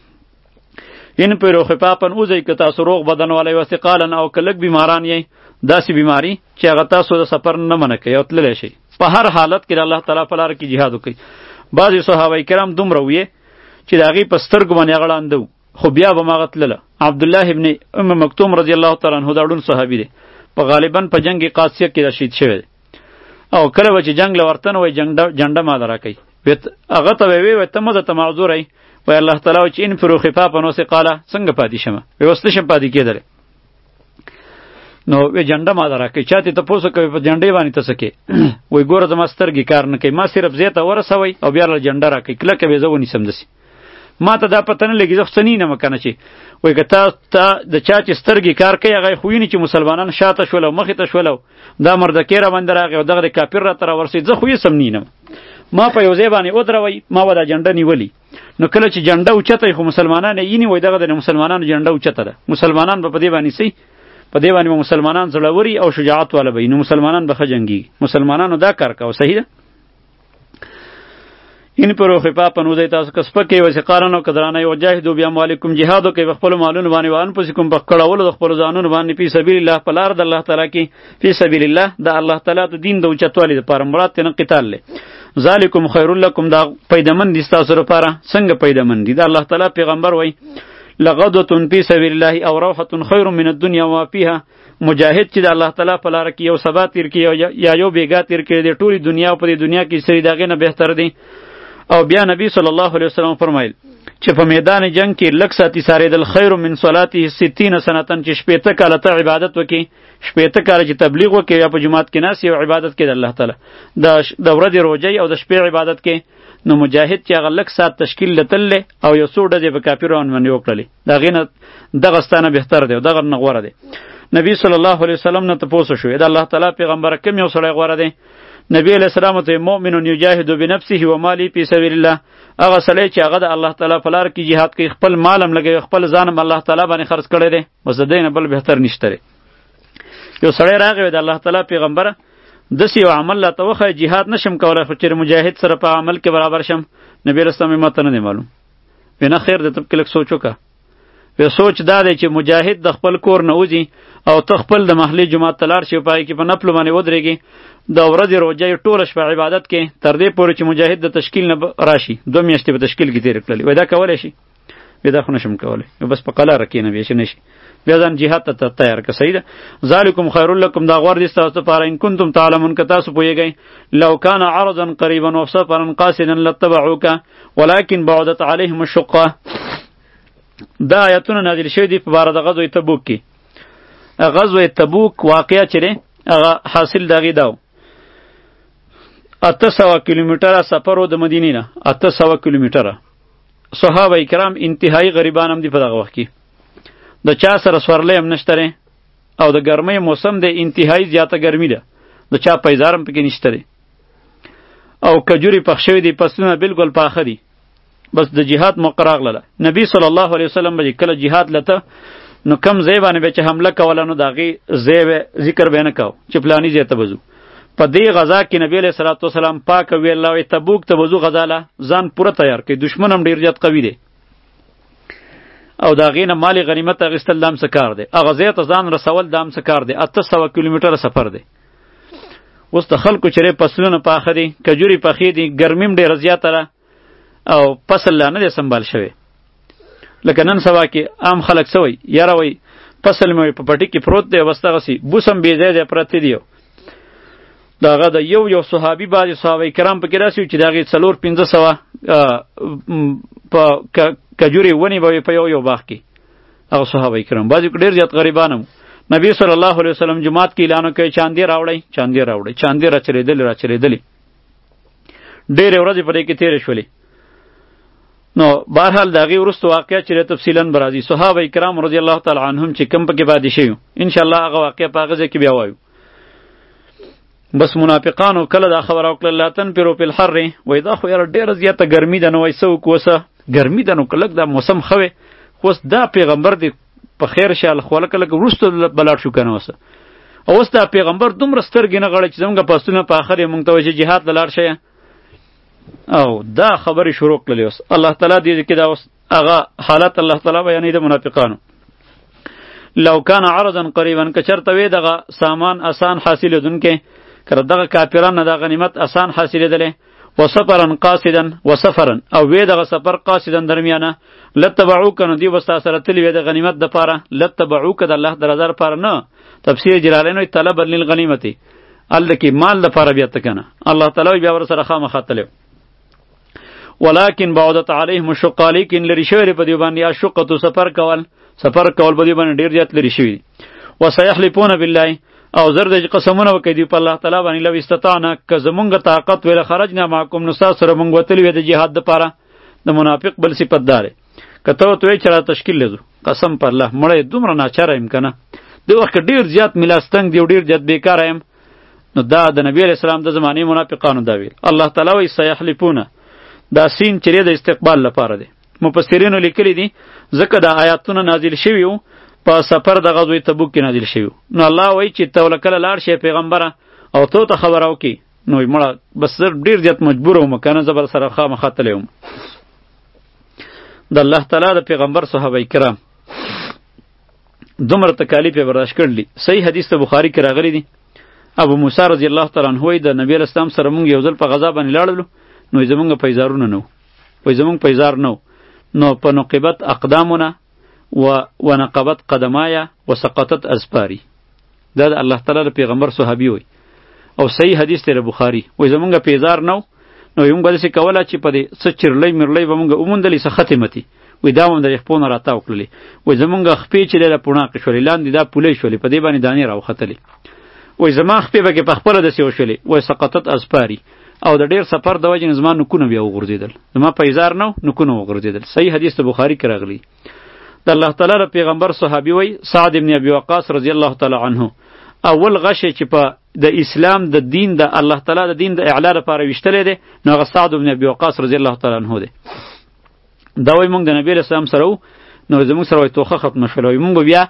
ان پیرو خفافن اوزی که تاسو روغ بدن والی وثقالن او که لږ بیماران یې داسې بیماری چې هغه تاسو د سفر نه منع کوي او تللی شئ په هر حالت کې د الله تعالی په لاره کې جهاد وکړئ. بعضې صحابه کرام دومره ویې چې د هغې په سترګو باندې هغه ړانده و خو بیا به هم هغه تلله. عبدالله ابن ام مکتوم رضی الله تعالی عنه دا ړوند صحابي دی په غالبا په جنگ قادسیه کې دا شهید شوی دی او کله به چې جنگ له ورته نه وایي جنډه ماله راکوي هغه ته به یې وایي ته مه ځه ته معذوره یې وای الله تعالی چې ان فرو خفافن وثقاله څنګه پاتې شمه وسته شم پاتې کېدلی نو وی جنډه ما راکوي چاته تپوس کوي په جنډې باندې ته سکے وای ګوره زما سترګې کار نه کوي ما صرف زیته ورسوي او بیا له جنډه راکوي کلکه به زه ونیسم دسي ما ته دا پته نه لګي زه خو نه مکنه چې وای که تا ته د چا چې سترګې کار کوي هغه خو ویني چې مسلمانان شاته شول او مخې ته شول دا مردکې را باندې راغی او دغه کافر راته راورسېد زه خو یې سم نه ما په یو ځای باندې ودروي ما به دا جنډه نیولي نو کله چې جنډه اوچته خو مسلمانان یې نیوي دغه د مسلمانانو جنډه اوچته ده مسلمانان به په دې باندې سي په دې باندې مسلمانان زړوري او شجاعت والا به نو مسلمانان به ښه جنګي مسلمانانو دا کار کوه صحیح ده. ان پرو خفافن اوزی تاسو کسبکې وثقالن او کدرانه وجاهدوا باموالکم جهاد کوي په خپل مالونو باندې وانفسکم په کړهولو د خپل ځانونو باندې په سبیل الله په لار د الله تعالی کې په سبیل الله د الله تعالی د دین د اوچتوالي لپاره مراد نه قتال له ذالکم خیر لکم دا پیدامن دي تاسو لپاره څنګه پیدامن دي د الله تعالی پیغمبر وای لغدوه فی سبیل الله او روحه خیر من الدنیا وما فيها مجاهد چې د الله تعالی په لار کې یو سبا تیر کې یا یو بیګا تیر کې د ټولي دنیا په دې دنیا کې سری داغه نه بهتر دی. او بیا نبی صلی الله علیه وسلم فرمایل چې په میدان جنگ کې لک ساتی ساریدل خیر من صلاته ستین سنتن چې شپېته کاله ته عبادت وکي شپېته کاله چې تبلیغ وکي یا په جماعت کې ناس یو عبادت کې د الله تعالی د د ورځې روزي او د شپې عبادت کې نو مجاهد چې هغه لک سات تشکیل لتل او یو څو ډزې په کافرانو باندې وکړلې دا غینه دغه ستانه بهتر دی دغه نه غوړه دی. نبی صلی الله علیه وسلم نه تاسو شوې د الله تعالی پیغمبر کوم یو سړی غوړه دی نبی علیہ السلام ته مؤمن یجاهد بنفسه و مالی فی سبیل الله هغه سړی چې هغه د الله تعالی په لار کې jihad کوي خپل مالم لګوي خپل ځانم الله تعالی باندې خرج کړی دی بس د دې نه بل بهتر نشته. یو سړی راغی د الله تعالی پیغمبر دسی یو عمل لا توخه jihad نشم کولای خو چې مجاهد سره په عمل کې برابر شم نبی علیہ السلام ماته نه معلوم وینا خیر د تب کلک سوچو کا وی سوچ دا دی چې مجاهد د خپل کور نه وځي او ته خپل د محلي جماعت تلار شي پای کې په نفل باندې ودرېږي د ورځې روزه ټوله شپه عبادت کې تر دې پورې چې مجاهد د تشکیل نه راشي دوه میاشتې په تشکیل کې تیر کړلې وای دا کولای شي وای دا خو نشم کولای بس په قلاره کې نه ویش نشي بیا ځان جهاد ته تیار که صحیح ده. ذالکم خیر لکم دا غوړ دي تاسو لپاره ان کنتم تعلمون که تاسو پوهیږئ لو کان عرضا قریبا وسفرا قاصدا لاتبعوک ولكن بعدت علیهم الشقه دا آیاتونه نازل شوي دي په باره د غزوه تبوک کې. غزوه تبوک واقعه چې دی هغه حاصل د هغې دا و اته سوه کیلومیټره سفر و د مدینې نه اته سوه کیلومیټره صحابه کرام انتهایی غریبان هم دي په دغه وخت کې د چا سره سورلی هم نشته دی او د ګرمۍ موسم دی انتهایی زیاته ګرمي ده د چا پیزار هم پکې نشته دی او کجوري پخ شوي دي پسونه بالکل پاخه دي بس د جهاد موقع راغله نبی صلی الله علیه وسلم به کله جهاد لته نو کم ځای باندې به چې حمله کوله نو د هغې ځای به ذکر به نه کو چې فلاني ځای ته به ځو په دې غزا کې نبی علیه صلات وسلام پاک وی الله وی تبوک ته وځو غزا له ځان پوره تیار کړي دشمن هم ډېر زیات قوي دی او دا غینه مال غنیمت اخیستل دام څه کار دی، هغه ځای ته ځان رسول دام څه کار دی، اته سوه کیلومتره سفر دی. اوس د خلکو چیرې فصلونه پاخه دي، کجوري پخې دي، ګرمیم ډېره زیاته ده او فصل لا نه دی سنبال شوی. لکه نن سبا کې عام خلک څه وایي، یاره وایي فصل مې په پټي کې پروت دی، بس دغسې بوس هم بې ځای ځای پراته دي. د هغه د یو یو صحابي بعضې صحابه کرام پکې داسې وي چې د هغې څلور پنځه سوه په کجورې ونې به وي په یو یو باغ کې، هغه صحابه کرام. بعضې ډېر زیات غریبان هم. نبی صلی الله علیه وسلم جماعت کې اعلان وکړي چاندې راوړئ، چاندې راوړئ، چاندې راچلېدلې راچلېدلې ډېرې ورځې په دې کې تېرې شولې. نو بهرحال د هغې وروسته واقعه چې تفصیلا به راځي. صحابه کرام رضی الله تعالی عنهم چې کوم پکې پاتې شوي انشاءالله هغه واقعه په هغه ځای کې بیا وایو. بس منافقانو کله دا خبره وکړه لا تنفروا فی الحر، وایي دا خو یاره ډېره زیاته ګرمي ده، نو وایي څه وکړو، اوسه ګرمي ده نو که لږ دا موسم ښه وی، خو اوس دا پیغمبر دی په خیر شال خو لکه لږ وروسته به لاړ شو که نه اوسه. او اوس دا پیغمبر دومره سترګې نه غړی چې زموږ پاستونه په آخر یې مونږ ته وایي چې جهاد ته لاړ شئ. او دا خبرې شروع کړلې. اوس الله تعالی دې کې دا اوس هغه حالت الله تعالی بیانوي د منافقانو. لو کان عرضا قریبا، که چېرته وی دغه سامان اسان حاصلېدونکی، که دغه کافران نه د غنیمت اسان حاصلېدلی، وسفرا قاصدا وسفرا، او وی دغه سفر قاصدا درمیانه، لتبعوک، نو دوی به ستا سره تللي وی د غنیمت دپاره. لتبعوک د الله د رضا دپاره نه، تفسیر جلالین وایي طلبا للغنیمت، هلته کې مال دپاره بیا ته که نه، الله تعالی وایي بیا ورسره خامخا تللی. ولکن بعدت علیهم الشقه، لیکن لرې شوی دی په دوی باندې الشقة سفر کول، سفر کول په دوی باندې ډېر زیات لرې شوي دي. وسیحلفون بالله، او زر د قسمونه وکړي دوی په الله تعالی باندې، لو استطعنا، که زمونږ طاقت وی لخرجنا معکم، نو ستاسو سره مونږ وتلي وی د جهاد دپاره. د منافق بل صفت دا دی، که ته ورته وایې چې را تشکیل لرو، قسم په الله مړی دومره ناچاره یم که نه، د وخت کې ډېر زیات میلاستنګ دی او ډېر زیات بیکاره یم. نو دا د نبي علیه السلام د زمانې منافقانو دا ویل. الله تعالی وایي سیحلفونه، دا سین چې د استقبال لپاره دی. مفسرینو لیکلي دي ځکه دا آیاتونه نازل شوي وو په سفر د غزوې تبوک کې نازل شوي. نو الله وایي چې ته ولکله لاړ شې پیغمبره او تو ته خبره وکړي، نو مړه بس زه ډېر زیات مجبور وم که نه زه به سره خامخا تللی وم. د الله تعالی د پیغمبر صحابه کرام دومره تکالیف یې برداشت کړلي. صحیح حدیث د بخاري کې راغلی دی. ابو موسی رضی الله تعالی عنه وایي د نبي علیه السلام سره مونږ یو ځل په غزا باندې لاړلو، نو زمونږ پیزارونه نه وو، وایي زمونږ پیزار نه وو، نو په نقبت اقدامونه و ونقبت قدمایا وسقطت اسپاری. دا د الله تعالی د پیغمبر صحابي وایي او صحیح حدیث دی د بخاري. وایي زمونږ پیزار نه وو، نو موږ به داسې کوله چې په دې څه چرلۍ مرلۍ به مونږ وموندلې، څه ختمتې، وایي دا هم د خپو نه راتاو کړلې. وایي زمونږ خپې چې دی د پوڼاقې شولې، لاندې دا پولۍ شولې، په دې باندې دانې راوختلې. وایي زما خپې به کې په خپله داسې وشولې. وایي سقطت اسپاری، او د ډېر سفر د وجې نه زما نوکونه بیا وغورځېدل، زما پیزار نه و نوکونه وغورځېدل. صحیح حدیث د بخاري کې راغلی. د الله تعالی د پیغمبر صحابي وایي سعد بن ابي وقاص رضی الله تعالی عنه، اول غشې چې په د اسلام د دین د الله تعالی د دین د اعلا لپاره ویشتلی دی، نو هغه سعد بن ابي وقاص رضی الله تعالی عنه دی. دا وایي مونږ د نبي علیه السلام سره وو، نو زموږ سره وایي توخه ختمه شوله. وایي مونږ بیا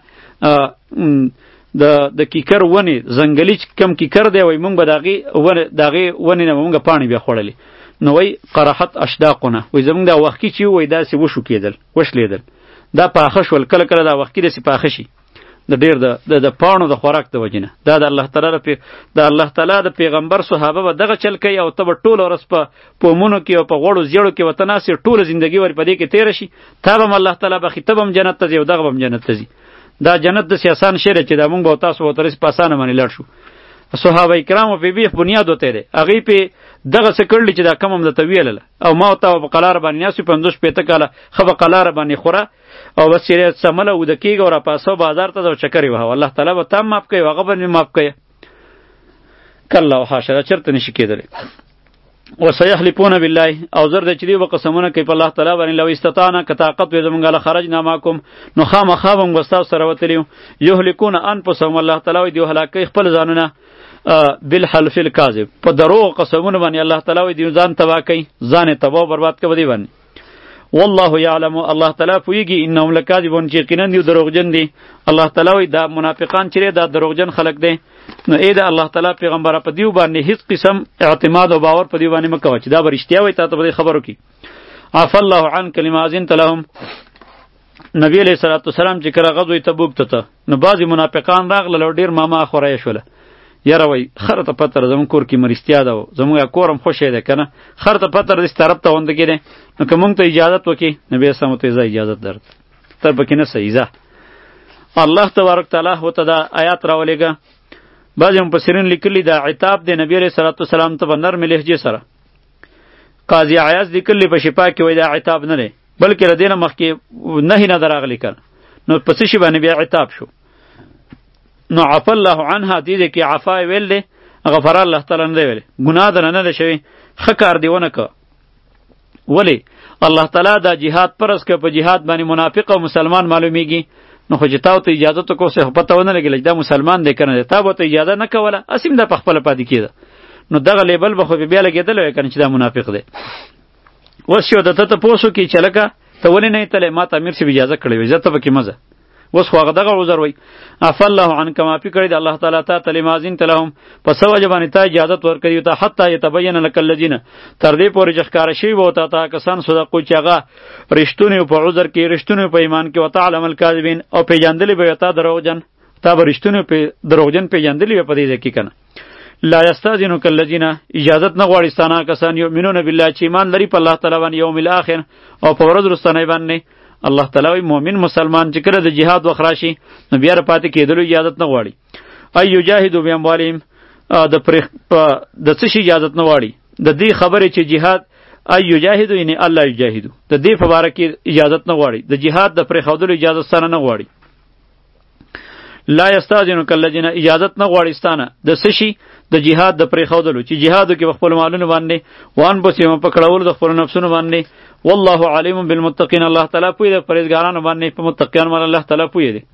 د د کیکر ونې ځنګلي کم کیکر دی، وایي مونږ به د هغې ونې د هغې ونې نه به مونږ پاڼې بیا خوړلې. نو وایي قرحت اشداقونه، وایي زمونږ دا وښکي چې وایي داسې وشو کېدل، وشلېدل، دا پاخه شول. کله کله دا وښکي داسې پاخه شي د ډېر د د پاڼو د خوراک د وجې نه. دا د الله تعالی د الله تعالی د پیغمبر صحابه به دغه چل کوي، او ته به ټوله ورځ په پومونو کې او په غوړو زیړو کې ورته ناست یې، ټوله زندګي ورې په دې کې تېره شي، تا به هم الله تعالی بخي، ته به هم جنت ته ځې او دغه به هم جنت ته ځي. دا جنت داسې اسان شی دی چې دا مونږ به تاسو به ورته په اسانه باندې لاړ شو. صحابه کرامو په بیخ بنیاد وتی دی، هغوی پې دغه څه کړلي چې دا کم هم درته ویلله، او ما ورته په قلاره باندې ناست وي پنځوس شپېته کاله ښه په قلاره باندې خوره، او بس چې سمله اوده کېږه او راپاسه بازار ته ځه او چکرې وهه. الله تعالی به تا هم معاف کوي، هغه به مې معاف کوي. کله او حاشا، دا چېرته نشي کېدلی. وسیحلفون بالله، او زر دی چې دوی به قسمونه کوي په الله تعالی باندې، لو استطعنا، که طاقت وی زمونږ لخرجنا معکم، نو خامخا به موږ ستاسو سره وتلي یو. یهلکون انفسهم، الله تعالی وایي دوی هلاک کوي خپل ځانونه بالحلف الکاذب، په دروغ قسمونه باندې الله تعالی وایي دوی ځان تباه کوي، ځان یې تباه او برباد کوي باندې. والله یعلم، الله تعالی پوهیږي انهم لکاذبون، چې یقینا دوی دروغجن دي. الله تعالی وایي دا منافقان چې دا دروغجن خلق دي. نو ای دا الله تعالی پیغمبره په دیو باندې هیڅ قسم اعتماد او باور په دیو باندې مکوه چې دا به رښتیا وایي، تا ته به خبرو کی. عفا الله عنک لما اذنت لهم، نبی علیہ الصلوۃ والسلام چې کله غزوه تبوک ته نو بعضی منافقان راغله او ډیر ماما خورای شول. یاره وای خر ته پتر زمون کور کې مرستیا ده زمون کورم خوشې ده کنه خر ته پتر دې طرف ته وند کېده نو کوم ته اجازه وکي نبی سم ته اجازه درته تر پکې نه صحیح الله تبارک تعالی هوته دا آیات راولېګه. بعضی مفسرین لیکلي دا عتاب دی نبی علیہ الصلوۃ والسلام ته په نرم لهجه سره. قاضی عیاض لیکلی په شفا کې وای دا عتاب نه دی بلکې ردینه مخکې نه نه دراغلی کړ نو پس شي باندې بیا عتاب شو. نو عفا الله عنها دې کې عفا ویل دی غفر الله تعالی نه ویل ګناه ده نه ده شوی خکار دیونه ک ولی الله تعالی دا جهاد پرس ک په جهاد باندې منافق او مسلمان معلومیږي نو خو جتاو ته اجازه تو کو څه پته ونه لګل دا مسلمان دی کنه تا به ته اجازه نه کوله اسیم د پخپل پاتې کیده نو دغه لیبل به خو بیا لګیدل وای کنه چې دا منافق دی. وس شو د ته پوسو کی چلکه ته ولې نه تله ما ته امیر سی اجازه کړې وای زته به کی مزه وس خو هغه دغه عذر وای عف الله عنک ما پی کړی د الله تعالی ته تلمازین تلهم پس وجبانی ته اجازه ورکړی ته حتی یتبین لك الذین تر دې پورې چې ښکار شي وو ته تا کسان صدقو چې هغه رښتونه په عذر کې رښتونه په ایمان کې وتعلم الکاذبین او پیجاندلی به تا دروغجن تا به رښتونه په دروغجن پیجاندلی په دې کې کنه. لا یستاذنک الذین اجازت نه غواړي ستانه کسان یؤمنون بالله چې ایمان لري په الله تعالی باندې یوم الاخر او په ورځ رستنی باندې. الله تعالی مؤمن مسلمان چې کړه د جهاد وخراشي نو بیا پاتې کېدلو اجازت نه غواړي. ای یجاهدوا باموالهم د پرخ د څه شي اجازت نه غواړي د دې خبرې چې جهاد ای یجاهدوا یعنی الله یجاهدوا د دې په اړه کې اجازت نه غواړي د جهاد د پرخ خودلو اجازه ستانه نه غواړي. لا یستاذنک الذین اجازت نه غواړي ستانه د څه شي د جهاد د پرې خودلو چې جهادو کې خپل مالونه باندې وان بسیم پکړول د خپل نفسونو باندې والله علیم بالمتقین الله تعالی پوی د پرهیزګارانو باندې په متقین باندې الله تعالی پوی دی.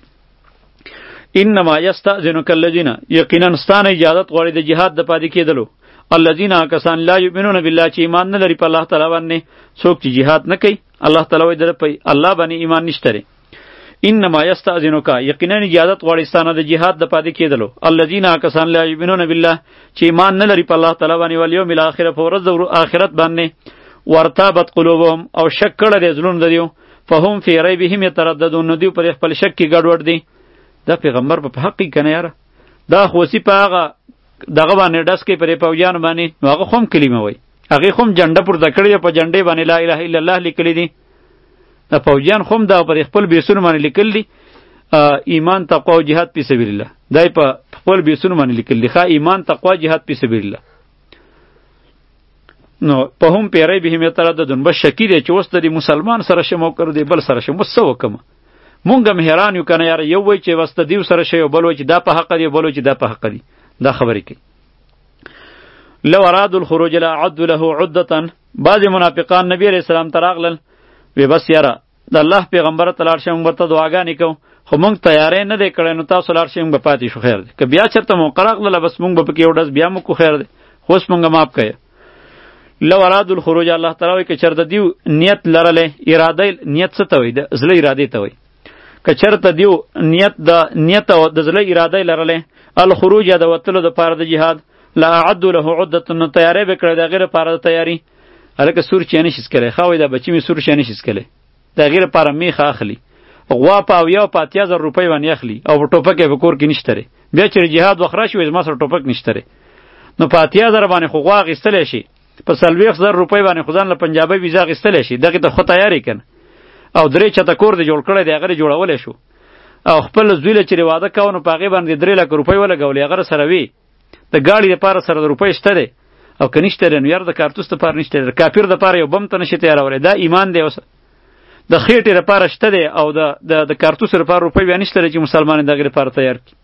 انما یستاذنک الذین یقینا ستانه اجازت غواړي د جهاد د پاتې کېدلو الذین کسان لا یؤمنون بالله چې ایمان نه لري په الله تعالی باندې څوک چې جهاد نه کوي الله تعالی وایي در په الله باندې ایمان نشته. انما یستاذنک یقینا اجازت غواړي ستانه د جهاد د پاتې کېدلو الذین کسان لا یؤمنون بالله چې ایمان نه لري په الله تعالی باندې ول یوم الاخر په ورځ د آخرت باندې ورتابت قلوبهم او شک کړه دې زلون دیو فهم فی ریبهم یترددون دیو پر خپل شک کې ګډوډ دي. دا پیغمبر په حق کې کنه یاره دا خوسی په هغه دغه باندې ډس کې پرې پوجان باندې نو هغه خوم کلمه وای هغه خوم جنډه پر دکړې په جنډې باندې لا اله الا الله لیکلې دي د فوجیان خوم دا پر خپل بیسون باندې لیکل دي ایمان تقوا او جهاد فی سبیل الله دای په خپل بیسون باندې لیکل دي ښا ایمان تقوا جهاد فی سبیل الله. نو په هم پیری به می ترددون بس شکی دی چې اوس د مسلمان سره شمو کړ دی بل سره شمو سو وکم مونږ هم حیران یو کنه یار یو وای چې واست دیو سره شی او بل وای چې دا په حق دی بل وای چې دا په حق دی دا خبرې کوي. لو ارادوا الخروج لا عد له عده بعض منافقان نبی علیہ السلام تراغلل وی بس یاره د الله پیغمبر تعالی شم ورته دعاګانې کو خو مونږ تیارې نه دی کړی نو تاسو لار شم به پاتې شو خیر دی که بیا چرته مو قراغله بس مونږ به پکې وډس بیا مو کو خیر دی خوش مونږ ماپ کړي. لو ارادوا الخروج الله تعالی وی که چرته دیو نیت لرله اراده نیت څه ته وی د زله اراده ته وی که چرته دیو نیت د نیت او د زله اراده لرله الخروج د وتلو د پاره د جهاد لا اعد له عده نو تیارې به کړی د غیر پاره د تیاری الکه سور چینه شس کړي خو دا بچی می سور چینه شس کړي د غیر پاره میخ اخلي غوا په یو پاتیا زر روپۍ باندې اخلي او ټوپک به کور کې نشته بیا چې جهاد وخرا شي ما سره ټوپک نشته نو پاتیا زر باندې خو غوا غستل شي په سلويخ زر روپۍ باندې خدان له پنجابي ویزا غستل شي دغه ته خو تیاری کن او درې چته کور دی جوړ کړی دی هغه جوړول شو او خپل زویل چې واده کاونه پاغه باندې درې لک روپۍ ولا غولې هغه سره وی د گاڑی لپاره سره د روپۍ شته او کنيشته نو یار د کارتوس ته پار نشته کافر د پاره یو بم ته نشي تیارول دا ایمان دی اوس د خېټې لپاره شته دی او د د کارتوس لپاره روپۍ وانه شته چې مسلمان دغه لپاره تیار کی.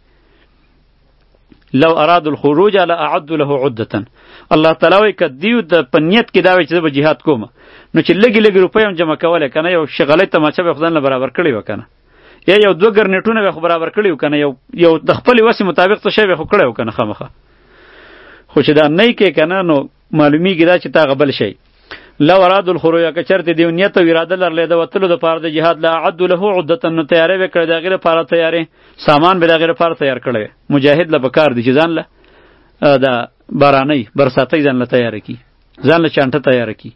لو ارادوا الخروج لا اعد له عده الله تعالی وی کدیو د پنیت کې دا وی چې به jihad کوم نو چې لګي لګي روپۍ هم جمع کوله کنه یو شغلې ته ماچه به خدان له برابر کړی وکنه یا یو دوه ګرنټونه به برابر کړی وکنه یو یو د خپل وسې مطابق څه شی به خو کړی وکنه خامخه خو چې دا نه کې کنه نو معلومیږي دا چې تا غبل شي. لو ارادوا الخروج که چرته دی نیت او اراده لرله د وتلو د پاره د جهاد لا عد له عده نو تیارې وکړه د غیر پاره تیارې سامان به د غیر پاره تیار کړي مجاهد له بکار دي چې ځان له دا بارانې برساتې ځان له تیار کی ځان له چانټه تیار کی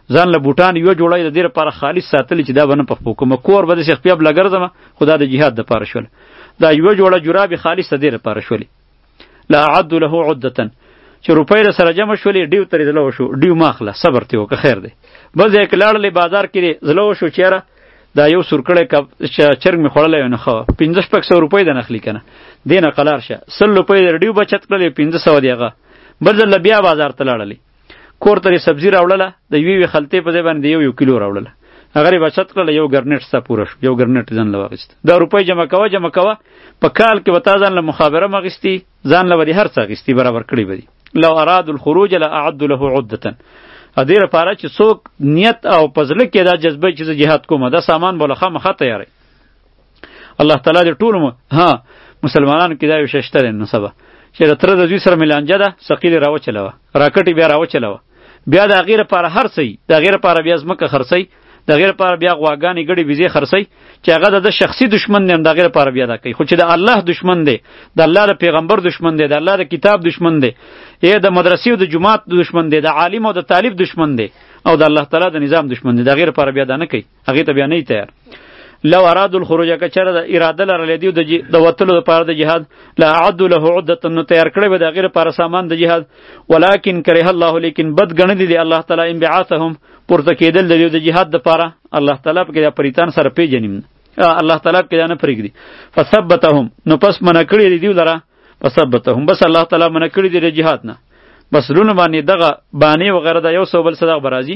ځان له بوټان یو جوړای د دې لپاره خالص ساتلی چې دا به نه پخپو کوم کور به داسې خپیاب لګرځم خدا د جهاد دپاره شول دا یو جوړه جرابې خالص د دې لپاره شولې لا اعد له عدة چې روپۍ له سره جمع شولې ډیو ترې زله وشو ډیو ماخله صبر تې وکړه خیر دی بل ځای کې لاړلې بازار کې زله وشو چېره دا یو سورکړی کب چرګ مې خوړلی نه ښه پنځه شپږ سوه روپۍ د نخلي که نه دې نه قلار شه سل روپۍ د ډیو بچت کړلې پنځه سوه دی هغه بل ځل بیا بازار ته لاړلې کور ته یې سبزي راوړله د یوې یوې خلطې په ځای باندې یو یو کیلو راوړله هغه یې بچت کړله یو ګرنیټ ستا پوره شو یو ګرنیټ ځان له واخیست دا روپۍ جمع کوه جمع کوه په کال کې به تا ځان له مخابره م اخیستي ځان له به دې هر څه اخیستي برابر کړي به دي لو ارادوا الخروج لاعدوا له عدة ا دې لپاره چې څوک نیت او په زړه کې دا جذبه چې زه جهاد کوم دا سامان به له خامخا تیاری الله تعالی دې ټولو ها مسلمانانو کې دا یو شی شته دی نو سبا چې د تره د زوی سره ملانجه ده سقیلې راوچلوه راکټې بیا راوچلوه بیا د هغې لپاره هرڅی د هغې لپاره بیا ځمکه خرڅئ د هغې لپاره بیا غواګانې ګډې ویزې خرڅئ چې هغه د ده شخصي دشمن دی هم د هغې لپاره بیا دا کوي خو چې د الله دشمن دی د الله د پیغمبر دشمن دی د الله د کتاب دشمن دی یا د مدرسې او د جماعت دشمن دی د عالم او د طالب دشمن دی او د الله تعالی د نظام دشمن دی د هغې لپاره بیا دا نه کوي هغې ته بیا نه تیار لو ارادوا الخروج که چېرې د اراده لرلی دوی د وتلو دپاره د جهاد لاعدوا له عدة نو تیار کړی به د هغې لپاره سامان د جهاد ولکن کرهه الله لیکن بد ګڼلی دی الله تعالی انبعاثهم پورته کېدل د دوی د جهاد دپاره الله تعالی پکې دا پریتان سره پیژني الله تعالی پکې دا نه پرېږدي فثبتهم نو پس منع کړي دی دوی لره فثبتهم بس الله تعالی منع کړي دی د جهاد نه بس لونه باندې دغه بانې وغیره د یو سو بل صدق برازي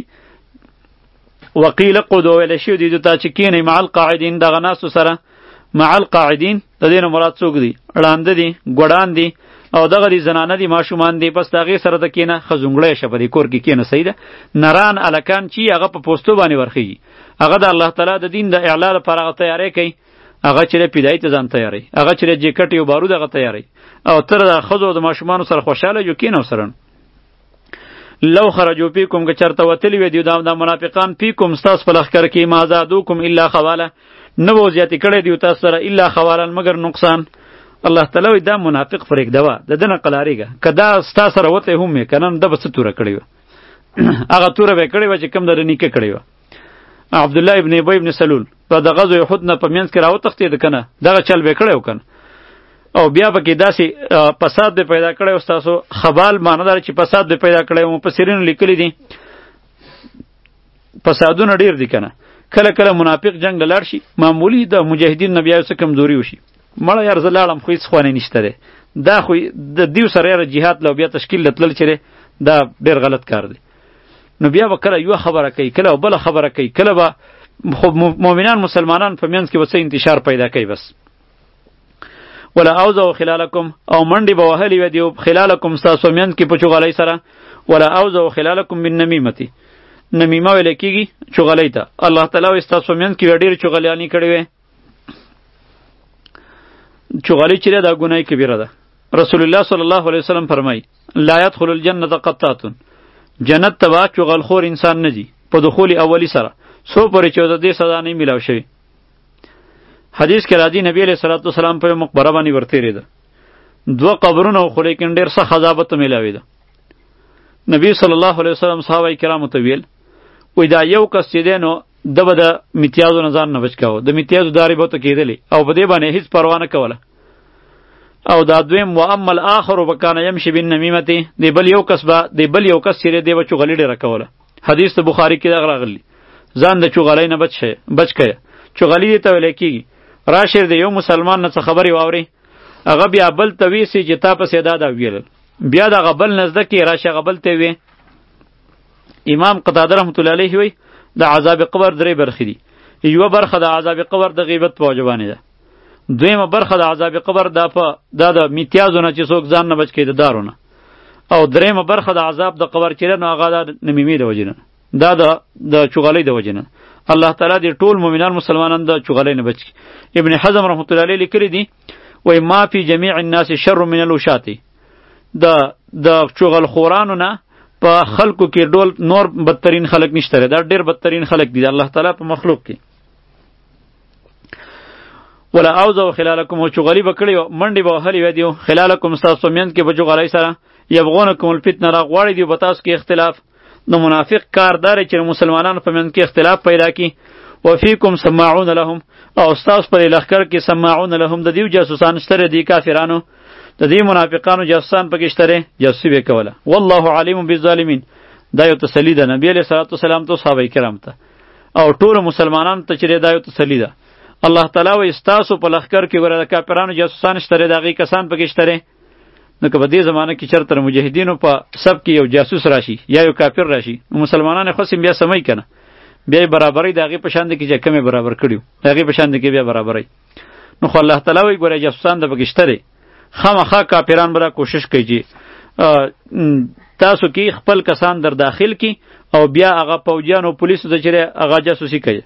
وقیل قدو ویل شو دی ته چې کینې مع القاعدین دغه ناسو سره مع القاعدین د دې نه مراد څوک دی اړانده دي ګوډان دي او دغه دي زنانه دي ماشومان دي پس دغه سره د کینه خزونګړی شه په دې کور کې کینه صحیح ده نران الکان چې هغه په پوسټو باندې ورخیږي هغه د الله تعالی د دین د اعلان لپاره هغه تیاری کوي هغه چې پیدای ته ځان تیاری هغه چې جیکټ یو بارود هغه تیاری او تر د خزو د ماشومان سره خوشاله جو کینه سره لو خرجوا فيكم که چرته وتلی وي دا د منافقان فيكم استاس په لخر کې ما زادوکم الا خواله نو زیاتی کړي دی تاسو سره الا خواله مگر نقصان الله تعالی دا منافق فریق دوا د دنه قلاریګه کدا ستا سره وته هم کنن د بس توره کړي هغه توره به کړي و چې کم در نیکه کړي و عبد الله ابن ابي ابن سلول په د غزوه احد نه په منځ کې راو تختید کنه دغه چل به کړي وکنه او بیا پکې داسې فساد به پیدا کړی او ستاسو خبال معنی دار چې فساد به پیدا کړی مفسرین لیکلي دي فسادونه ډیر دي کنه کله کله منافق جنگ لاړ شي معمولی د مجاهدین نبی څخه کمزوري وشي مړه یار زلاړم خو هیڅ خوانه نشته ده دا خو د دیو سره جهاد لو بیا تشکیل لتل چره دا ډیر غلط کار دی نو بیا وکړه یو خبره کوي کله بل خبره کوي کله به مؤمنان مسلمانان په منځ کې وسه انتشار پیدا کوي بس ولا اوزو خلالکم او منډي به وهلی و دیو خلالکم تاسو مین کې په چغلای سره ولا اوزو خلالکم بالنمیمتی نمیمه ویل کیږي چغلای ته الله تعالی تاسو مین کې ډیر چغلیانی کړي وي چغلی چې دا ګناه کبیره ده رسول الله صلی الله علیه وسلم فرمای لا يدخل الجنه قطات جنت تبا چغل خور انسان نه دی په دخول اولی سره سو پرې چې د دې سزا نه میلاو شي حدیث کې راځي نبی علیہ الصلوۃ والسلام په مقبره باندې ورته ریده دوه قبرونه خو لیکن ډیر څه خذابت ملاوي ده نبی صلی الله علیه وسلم صحابه کرامو ته ویل وای دا یو کس چې دینو دبه د میتیازو نظر نه بچ کاوه د میتیازو داری به ته کېدلی او په دې باندې هیڅ پروا نه کوله او دا دویم و اما الاخر وکانه يمشي بالنميمه دی بل یو کس به دی بل یو کس چې دی بچو غلی ډیره کوله حدیث ته بخاری کې دا راغلی ځان د چغلای نه بچ شه بچ کړه چغلی ته ویل کېږي راشر دی یو مسلمان نه خبري واوري هغه بیا بل تویسی چې تا په سیدا دا ویل بیا دا غبل نزد کې راشه غبل ته وی امام قتاده رحمت الله علیه وی د عذاب قبر درې برخې دي یو برخه د عذاب قبر د غیبت په وجبانه ده دویمه برخه د عذاب قبر د په د د میتیازونه چې څوک ځان نه بچ کړي د دارونه او دریمه برخه د عذاب د قبر چې نه هغه د نمیمې د وجنه دا د د چغلې د وجنه الله تعالی دې ټول مؤمنان مسلمانان د چغلې نه بچ ابن حزم رحمت الله علیه لیکلی دي وای ما فی جميع الناس شر من الوشات د د چغل خورانو نه په خلقو کې ډول نور بدترین خلق نشته دا ډیر بدترین خلق دي الله تعالی په مخلوق کې ولا اوزو خلالکم او چغلی بکړی منډي به هلی ودیو خلالکم تاسو مین کې بجو غلای سره یبغونکم الفتنه را غواړي دی بتاس کې اختلاف نو منافق کار دار چې مسلمانانو په منځ کې اختلاف پیدا کی. وفیکم سماعون لهم او استاس پر لخر کې سماعون لهم د دیو جاسوسان شته دی کافرانو د دې منافقانو جاسوسان پکې شته جاسوسی به کوله. والله علیم بالظالمین دا یو تسلی ده نبی علیہ الصلوۃ والسلام ته صحابه کرام ته او ټول مسلمانانو ته چې دا یو تسلی ده. الله تعالی و استاسو په لخر کې ګره د کافرانو جاسوسان شته دغه کسان پکې شته. نو که په دې زمانه کې چرته مجاهدینو په سب کې یو جاسوس راشي یا یو کافر راشي مسلمانانو خو بیا سمای کنه بیا برابرۍ دغه په شان دي کې چې کمه برابر کړیو دغه په شان دي کې بیا برابرۍ. نو خو الله تعالی وی ګوره جاسوسان د پکې شته خامخا کافران برا کوشش کوي تاسو کې خپل کسان در داخل کی او بیا هغه پوجیان او پولیسو ته چیرې هغه جاسوسي کوي.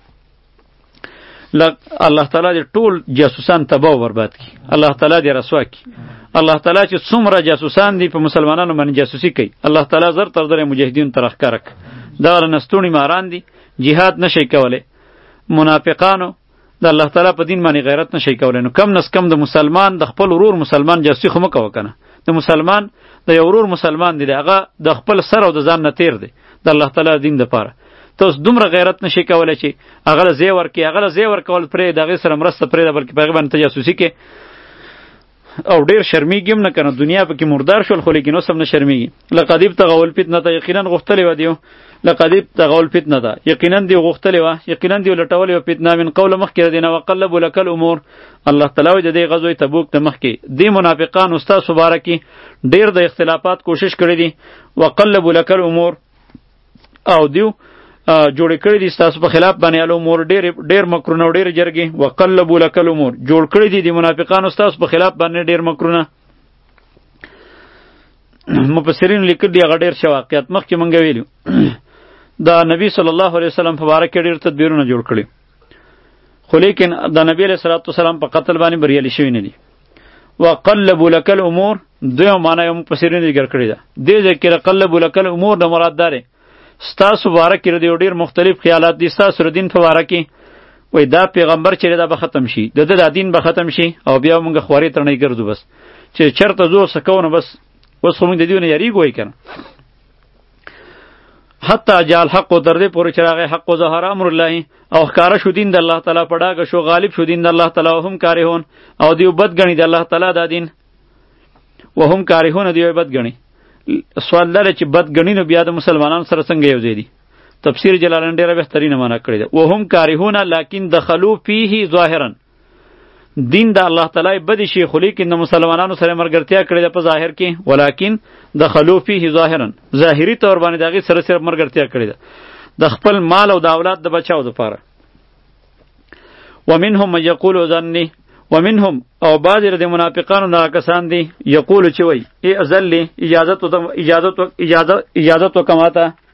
الله تعالی دې ټول جاسوسان تباہ او برباد کی. الله تعالی دې رسوا کی. الله تعالی چې څومره جاسوسان دي په مسلمانانو باندې جاسوسي کوي الله تعالی زر تر در مجاهدین ترخ کرک دا نستونی ماران دي جهاد نشي کوله. منافقانو د الله تعالی په دین باندې غیرت نشي کوله. نو کم نس کم د مسلمان د خپل ورور مسلمان جاسوسي خو مکو کنه. د مسلمان د یو ورور مسلمان دی هغه د خپل سر او د ځان نه تیر دی د الله تعالی دین د پاره. ته دومره غیرت نشي کوله چې هغه زی ورکی هغه زی ورکول پرې دغه سره مرسته پرې بلکې په باندې تجاسوسي کې او ډیر شرمیږم نه کنه دنیا په کې مردار شول خو لیکن اوس هم نه شرمیږي. لقدیب تغول فتنه ته یقینا غختلې و دیو لقدیب تغول فتنه ده یقینا دی غختلې و یقینا دی لټولې و فتنه من قول مخکې دینه وقلب لك الامور. الله تعالی د دې غزوه تبوک ته مخکې دی منافقان استاد مبارکی ډیر د اختلافات کوشش کړې دي وقلب لك الامور او دیو جوړ کړی دي تاسو په خلاف باندې الامور ډیر ډیر مکرونه ډیر جرګي وقلبوا لك الامور جوړ کړی دي د منافقانو تاسو په خلاف باندې ډیر مکرونه. مفسرین لیکل دي هغه ډیر شواقیات مخکې مونږ ویلو دا نبی صلی الله علیه وسلم په باره کې ډیر تدبیرونه جوړ کړي خو لیکن دا نبی علیہ الصلوۃ والسلام په قتل باندې بریالي شوی نه دي. وقلبوا لك الامور دوه معنی یې مفسرین ذکر کړی ده. دې ذکر قلبوا لك الامور د مراد ده ستاسو باره کې د ډیر مختلف خیالات دي ستاسو د دین په باره کې وای دا پیغمبر چې دا به ختم شي د د دین به ختم شي او بیا موږ خواري ترنه ګرځو بس چې چرته زو سکونه بس وس خو موږ د دیونه یری ګوي کنه حتی جال حق در دې پورې چراغ حق او ظهر امر الله او ښکارا شو دین د الله تعالی پډاګه شو غالب شو دین د الله تعالی هم کارهون او دیو بد غنی د الله تعالی د دین وهم کارهون دیو بد غنی. سوال لري چې بد غنی نو بیا د مسلمانانو سره څنګه یو ځای دي. تفسیر جلالین ډیره بهترینه معنی کړی ده وهم کارهون لکن دخلوا فيه ظاهرا دین د الله تعالی بد شي خو لیکن د مسلمانانو سره مرګرتیا کړی ده په ظاهر کې ولکن دخلوا فيه ظاهرا ظاهری تور باندې دغه سره سره مرګرتیا کړی ده د خپل مال او د اولاد د بچاو لپاره. ومنهم من یقول ذنی ومنهم او بعض د منافقانو نه کسان دي یقول چې وای ای ازلی اجازت اجازت اجازت اجازت وکماته